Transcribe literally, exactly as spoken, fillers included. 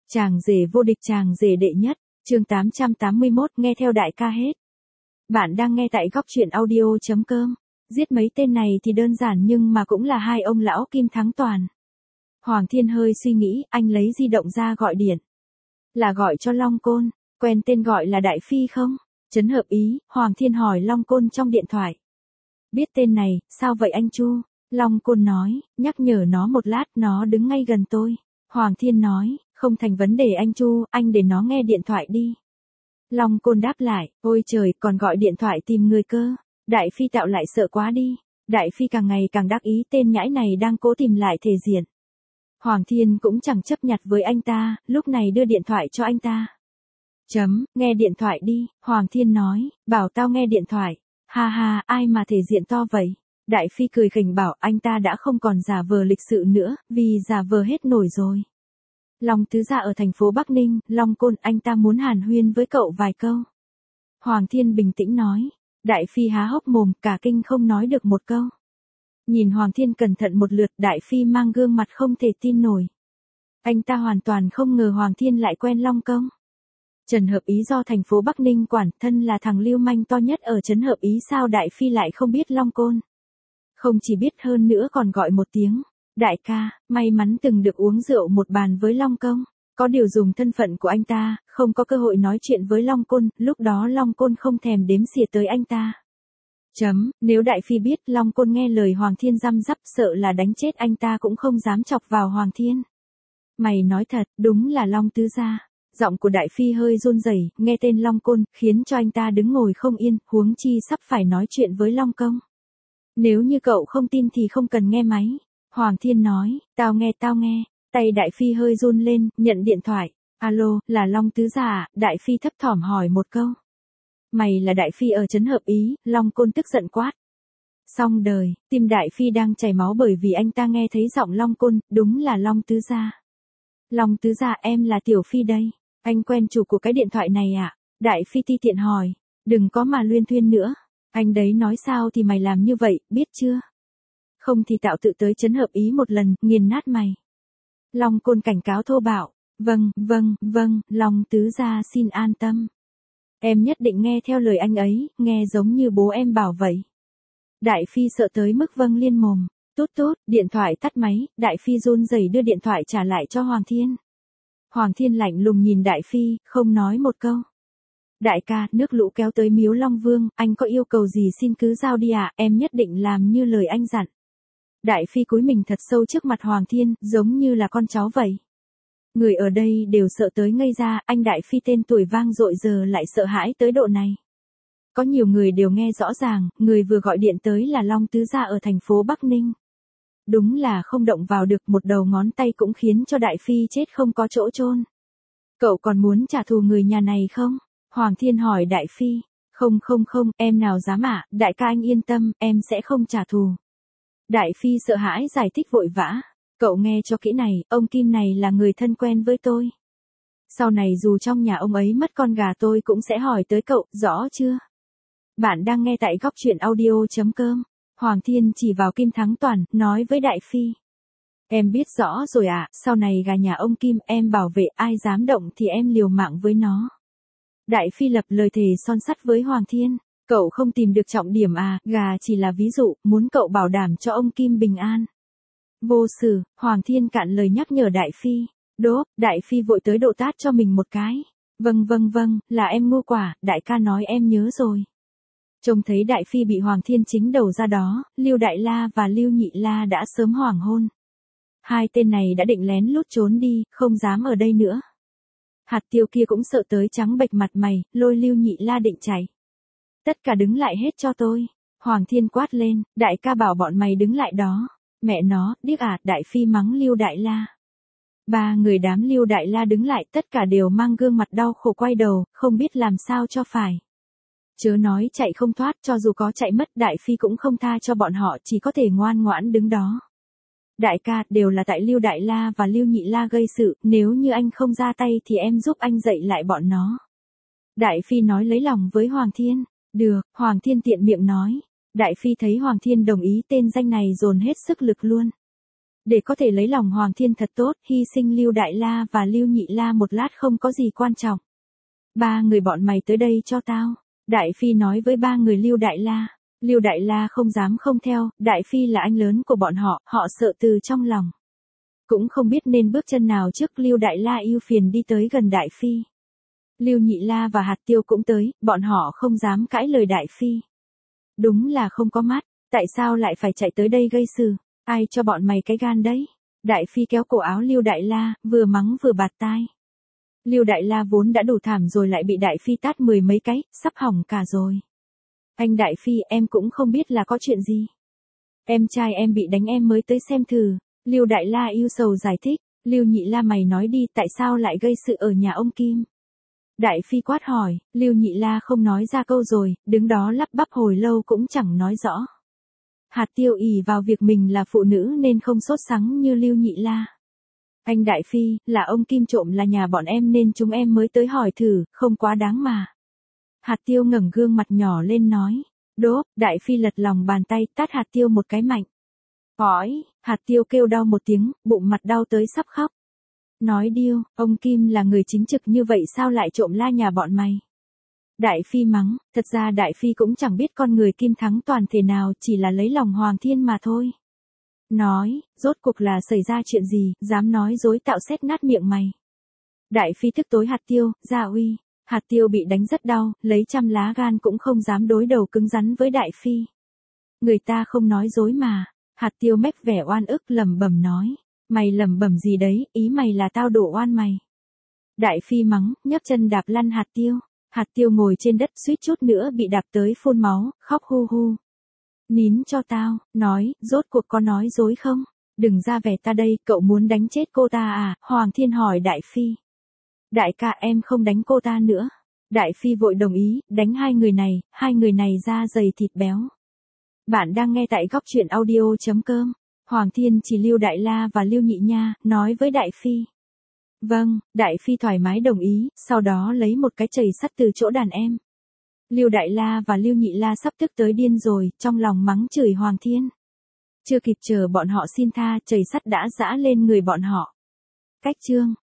Chàng rể vô địch, chàng rể đệ nhất, chương tám trăm tám mươi mốt, nghe theo đại ca hết. Bạn đang nghe tại góc truyện audio.com. Giết mấy tên này thì đơn giản nhưng mà cũng là hai ông lão Kim Thắng Toàn. Hoàng Thiên hơi suy nghĩ, anh lấy di động ra gọi điện. Là gọi cho Long Côn, quen tên gọi là Đại Phi không? Trấn hợp ý, Hoàng Thiên hỏi Long Côn trong điện thoại. Biết tên này, sao vậy anh Chu? Long Côn nói, nhắc nhở nó một lát, nó đứng ngay gần tôi. Hoàng Thiên nói, không thành vấn đề anh Chu, anh để nó nghe điện thoại đi. Long Côn đáp lại, ôi trời, còn gọi điện thoại tìm người cơ. Đại Phi tạo lại sợ quá đi. Đại Phi càng ngày càng đắc ý, tên nhãi này đang cố tìm lại thể diện. Hoàng Thiên cũng chẳng chấp nhặt với anh ta, lúc này đưa điện thoại cho anh ta. Chấm, nghe điện thoại đi, Hoàng Thiên nói, bảo tao nghe điện thoại. Ha ha, ai mà thể diện to vậy? Đại Phi cười khỉnh bảo anh ta đã không còn giả vờ lịch sự nữa, vì giả vờ hết nổi rồi. Long tứ gia ở thành phố Bắc Ninh, Long Côn, anh ta muốn hàn huyên với cậu vài câu. Hoàng Thiên bình tĩnh nói. Đại Phi há hốc mồm, cả kinh không nói được một câu. Nhìn Hoàng Thiên cẩn thận một lượt, Đại Phi mang gương mặt không thể tin nổi. Anh ta hoàn toàn không ngờ Hoàng Thiên lại quen Long Công. Trần Hợp Ý do thành phố Bắc Ninh quản, thân là thằng lưu manh to nhất ở Trấn Hợp Ý, sao Đại Phi lại không biết Long Côn? Không chỉ biết hơn nữa còn gọi một tiếng. Đại ca, may mắn từng được uống rượu một bàn với Long Công. Có điều dùng thân phận của anh ta, không có cơ hội nói chuyện với Long Côn, lúc đó Long Côn không thèm đếm xỉa tới anh ta. Chấm, nếu Đại Phi biết Long Côn nghe lời Hoàng Thiên răm rắp, sợ là đánh chết anh ta cũng không dám chọc vào Hoàng Thiên. Mày nói thật, đúng là Long tứ gia. Giọng của Đại Phi hơi run rẩy, nghe tên Long Côn, khiến cho anh ta đứng ngồi không yên, huống chi sắp phải nói chuyện với Long Công. Nếu như cậu không tin thì không cần nghe máy. Hoàng Thiên nói, tao nghe tao nghe. Tay Đại Phi hơi run lên, nhận điện thoại. Alo, là Long tứ gia à? Đại Phi thấp thỏm hỏi một câu. Mày là Đại Phi ở Trấn Hợp Ý, Long Côn tức giận quát. Xong đời, tim Đại Phi đang chảy máu bởi vì anh ta nghe thấy giọng Long Côn, đúng là Long tứ gia. Long tứ gia, em là Tiểu Phi đây. Anh quen chủ của cái điện thoại này à? Đại Phi ti tiện hỏi. Đừng có mà luyên thuyên nữa. Anh đấy nói sao thì mày làm như vậy, biết chưa? Không thì tạo tự tới Trấn Hợp Ý một lần, nghiền nát mày. Long Côn cảnh cáo thô bạo. Vâng, vâng, vâng, Long tứ gia xin an tâm. Em nhất định nghe theo lời anh ấy, nghe giống như bố em bảo vậy. Đại Phi sợ tới mức vâng liên mồm. Tút tút, điện thoại tắt máy, Đại Phi run rẩy đưa điện thoại trả lại cho Hoàng Thiên. Hoàng Thiên lạnh lùng nhìn Đại Phi, không nói một câu. Đại ca, nước lũ kéo tới miếu Long Vương, anh có yêu cầu gì xin cứ giao đi ạ, à, em nhất định làm như lời anh dặn. Đại Phi cúi mình thật sâu trước mặt Hoàng Thiên, giống như là con cháu vậy. Người ở đây đều sợ tới ngây ra, anh Đại Phi tên tuổi vang dội giờ lại sợ hãi tới độ này. Có nhiều người đều nghe rõ ràng, người vừa gọi điện tới là Long tứ gia ở thành phố Bắc Ninh. Đúng là không động vào được, một đầu ngón tay cũng khiến cho Đại Phi chết không có chỗ chôn. Cậu còn muốn trả thù người nhà này không? Hoàng Thiên hỏi Đại Phi. Không không không, em nào dám ạ, à? Đại ca anh yên tâm, em sẽ không trả thù. Đại Phi sợ hãi giải thích vội vã. Cậu nghe cho kỹ này, ông Kim này là người thân quen với tôi. Sau này dù trong nhà ông ấy mất con gà tôi cũng sẽ hỏi tới cậu, rõ chưa? Bạn đang nghe tại góc truyện audio.com. Hoàng Thiên chỉ vào Kim Thắng Toàn, nói với Đại Phi. Em biết rõ rồi ạ, à, sau này gà nhà ông Kim em bảo vệ, ai dám động thì em liều mạng với nó. Đại Phi lập lời thề son sắt với Hoàng Thiên. Cậu không tìm được trọng điểm à, gà chỉ là ví dụ, muốn cậu bảo đảm cho ông Kim bình an. Vô xử, Hoàng Thiên cạn lời nhắc nhở Đại Phi. Đố, Đại Phi vội tới độ tát cho mình một cái. Vâng vâng vâng, là em ngu quả, đại ca nói em nhớ rồi. Trông thấy Đại Phi bị Hoàng Thiên chính đầu ra đó, Lưu Đại La và Lưu Nhị La đã sớm hoảng hôn. Hai tên này đã định lén lút trốn đi, không dám ở đây nữa. Hạt Tiêu kia cũng sợ tới trắng bệch mặt mày, lôi Lưu Nhị La định chạy. Tất cả đứng lại hết cho tôi. Hoàng Thiên quát lên, đại ca bảo bọn mày đứng lại đó. Mẹ nó, điếc à, Đại Phi mắng Lưu Đại La. Ba người đám Lưu Đại La đứng lại, tất cả đều mang gương mặt đau khổ quay đầu, không biết làm sao cho phải. Chớ nói chạy không thoát, cho dù có chạy mất Đại Phi cũng không tha cho bọn họ, chỉ có thể ngoan ngoãn đứng đó. Đại ca, đều là tại Lưu Đại La và Lưu Nhị La gây sự, nếu như anh không ra tay thì em giúp anh dạy lại bọn nó. Đại Phi nói lấy lòng với Hoàng Thiên. Được, Hoàng Thiên tiện miệng nói. Đại Phi thấy Hoàng Thiên đồng ý tên danh này dồn hết sức lực luôn. Để có thể lấy lòng Hoàng Thiên thật tốt, hy sinh Lưu Đại La và Lưu Nhị La một lát không có gì quan trọng. Ba người bọn mày tới đây cho tao. Đại Phi nói với ba người Lưu Đại La. Lưu Đại La không dám không theo, Đại Phi là anh lớn của bọn họ, họ sợ từ trong lòng. Cũng không biết nên bước chân nào trước, Lưu Đại La ưu phiền đi tới gần Đại Phi. Lưu Nhị La và Hạt Tiêu cũng tới, bọn họ không dám cãi lời Đại Phi. Đúng là không có mắt, tại sao lại phải chạy tới đây gây sự, ai cho bọn mày cái gan đấy? Đại Phi kéo cổ áo Lưu Đại La, vừa mắng vừa bạt tai. Lưu Đại La vốn đã đủ thảm rồi lại bị Đại Phi tát mười mấy cái, sắp hỏng cả rồi. Anh Đại Phi, em cũng không biết là có chuyện gì. Em trai em bị đánh em mới tới xem thử. Lưu Đại La ưu sầu giải thích. Lưu Nhị La mày nói đi, tại sao lại gây sự ở nhà ông Kim? Đại Phi quát hỏi, Lưu Nhị La không nói ra câu rồi, đứng đó lắp bắp hồi lâu cũng chẳng nói rõ. Hạt Tiêu ỷ vào việc mình là phụ nữ nên không sốt sắng như Lưu Nhị La. Anh Đại Phi, là ông Kim trộm là nhà bọn em nên chúng em mới tới hỏi thử, không quá đáng mà. Hạt Tiêu ngẩng gương mặt nhỏ lên nói. Đốp, Đại Phi lật lòng bàn tay tát Hạt Tiêu một cái mạnh. Ói, Hạt Tiêu kêu đau một tiếng, bụng mặt đau tới sắp khóc. Nói điêu, ông Kim là người chính trực như vậy sao lại trộm la nhà bọn mày? Đại Phi mắng, thật ra Đại Phi cũng chẳng biết con người Kim Thắng toàn thể nào, chỉ là lấy lòng Hoàng Thiên mà thôi. Nói, rốt cuộc là xảy ra chuyện gì, dám nói dối tạo xét nát miệng mày. Đại Phi tức tối Hạt Tiêu, ra uy. Hạt Tiêu bị đánh rất đau, lấy trăm lá gan cũng không dám đối đầu cứng rắn với Đại Phi. Người ta không nói dối mà. Hạt Tiêu mép vẻ oan ức lẩm bẩm nói. Mày lẩm bẩm gì đấy, ý mày là tao đổ oan mày. Đại Phi mắng, nhấc chân đạp lăn Hạt Tiêu. Hạt Tiêu ngồi trên đất suýt chút nữa bị đạp tới phun máu, khóc hu hu. Nín cho tao, nói, rốt cuộc có nói dối không? Đừng ra vẻ ta đây, cậu muốn đánh chết cô ta à? Hoàng Thiên hỏi Đại Phi. Đại ca em không đánh cô ta nữa. Đại Phi vội đồng ý, đánh hai người này, hai người này da dày thịt béo. Bạn đang nghe tại góc truyện audio chấm com. Hoàng Thiên chỉ Lưu Đại La và Lưu Nhị Nha, nói với Đại Phi. Vâng, Đại Phi thoải mái đồng ý, sau đó lấy một cái chày sắt từ chỗ đàn em. Lưu Đại La và Lưu Nhị La sắp tức tới điên rồi, trong lòng mắng chửi Hoàng Thiên. Chưa kịp chờ bọn họ xin tha, chày sắt đã giã lên người bọn họ. Cách chương